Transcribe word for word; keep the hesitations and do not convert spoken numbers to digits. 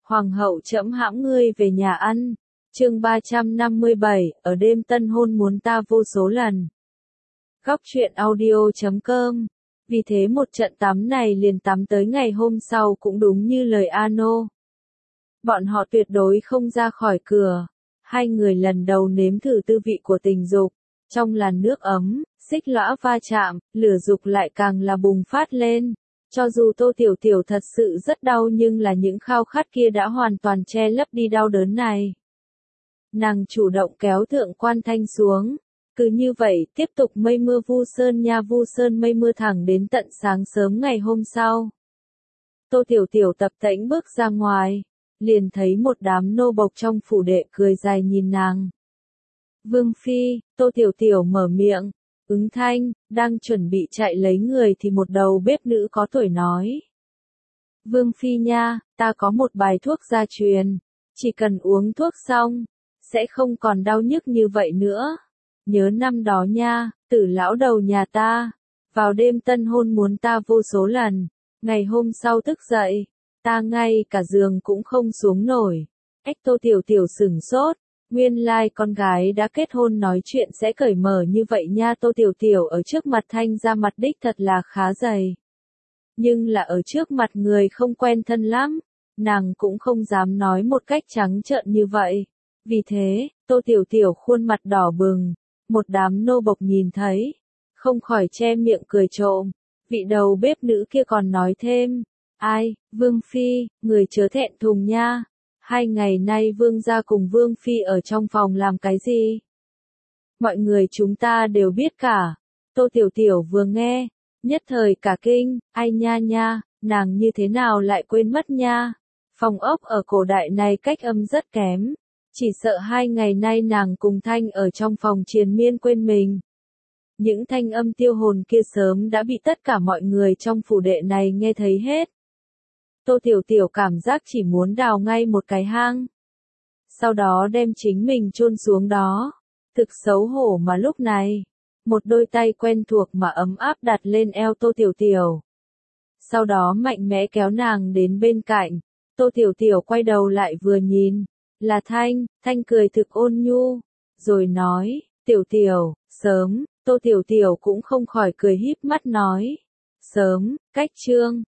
Hoàng hậu trẫm hãm ngươi về nhà ăn. Chương ba trăm năm mươi bảy, ở đêm tân hôn muốn ta vô số lần. Góc truyện audio chấm com. Vì thế một trận tắm này liền tắm tới ngày hôm sau cũng đúng như lời Ano. Bọn họ tuyệt đối không ra khỏi cửa. Hai người lần đầu nếm thử tư vị của tình dục. Trong làn nước ấm, xích lõa va chạm, lửa dục lại càng là bùng phát lên. Cho dù Tô Tiểu Tiểu thật sự rất đau nhưng là những khao khát kia đã hoàn toàn che lấp đi đau đớn này. Nàng chủ động kéo Thượng Quan Thanh xuống. Cứ như vậy tiếp tục mây mưa vu sơn nha vu sơn mây mưa thẳng đến tận sáng sớm ngày hôm sau. Tô Tiểu Tiểu tập tễnh bước ra ngoài. Liền thấy một đám nô bộc trong phủ đệ cười dài nhìn nàng. Vương Phi, Tô Tiểu Tiểu mở miệng. Ứng thanh, đang chuẩn bị chạy lấy người thì một đầu bếp nữ có tuổi nói. Vương Phi nha, ta có một bài thuốc gia truyền. Chỉ cần uống thuốc xong, sẽ không còn đau nhức như vậy nữa. Nhớ năm đó nha, Tử lão đầu nhà ta, vào đêm tân hôn muốn ta vô số lần. Ngày hôm sau thức dậy, ta ngay cả giường cũng không xuống nổi. Ếch Tô Tiểu Tiểu sửng sốt. Nguyên lai like con gái đã kết hôn nói chuyện sẽ cởi mở như vậy nha. Tô Tiểu Tiểu ở trước mặt Thanh ra mặt đích thật là khá dày. Nhưng là ở trước mặt người không quen thân lắm, nàng cũng không dám nói một cách trắng trợn như vậy. Vì thế, Tô Tiểu Tiểu khuôn mặt đỏ bừng, một đám nô bộc nhìn thấy, không khỏi che miệng cười trộm. Vị đầu bếp nữ kia còn nói thêm, ai, Vương Phi, người chớ thẹn thùng nha. Hai ngày nay Vương gia cùng Vương Phi ở trong phòng làm cái gì? Mọi người chúng ta đều biết cả. Tô Tiểu Tiểu vừa nghe, nhất thời cả kinh, ai nha nha, nàng như thế nào lại quên mất nha. Phòng ốc ở cổ đại này cách âm rất kém. Chỉ sợ hai ngày nay nàng cùng Thanh ở trong phòng triền miên quên mình. Những thanh âm tiêu hồn kia sớm đã bị tất cả mọi người trong phủ đệ này nghe thấy hết. Tô Tiểu Tiểu cảm giác chỉ muốn đào ngay một cái hang. Sau đó đem chính mình chôn xuống đó. Thực xấu hổ mà lúc này, một đôi tay quen thuộc mà ấm áp đặt lên eo Tô Tiểu Tiểu. Sau đó mạnh mẽ kéo nàng đến bên cạnh. Tô Tiểu Tiểu quay đầu lại vừa nhìn, là Thanh. Thanh cười thực ôn nhu, rồi nói, Tiểu Tiểu, sớm. Tô Tiểu Tiểu cũng không khỏi cười híp mắt nói, sớm, cách chương.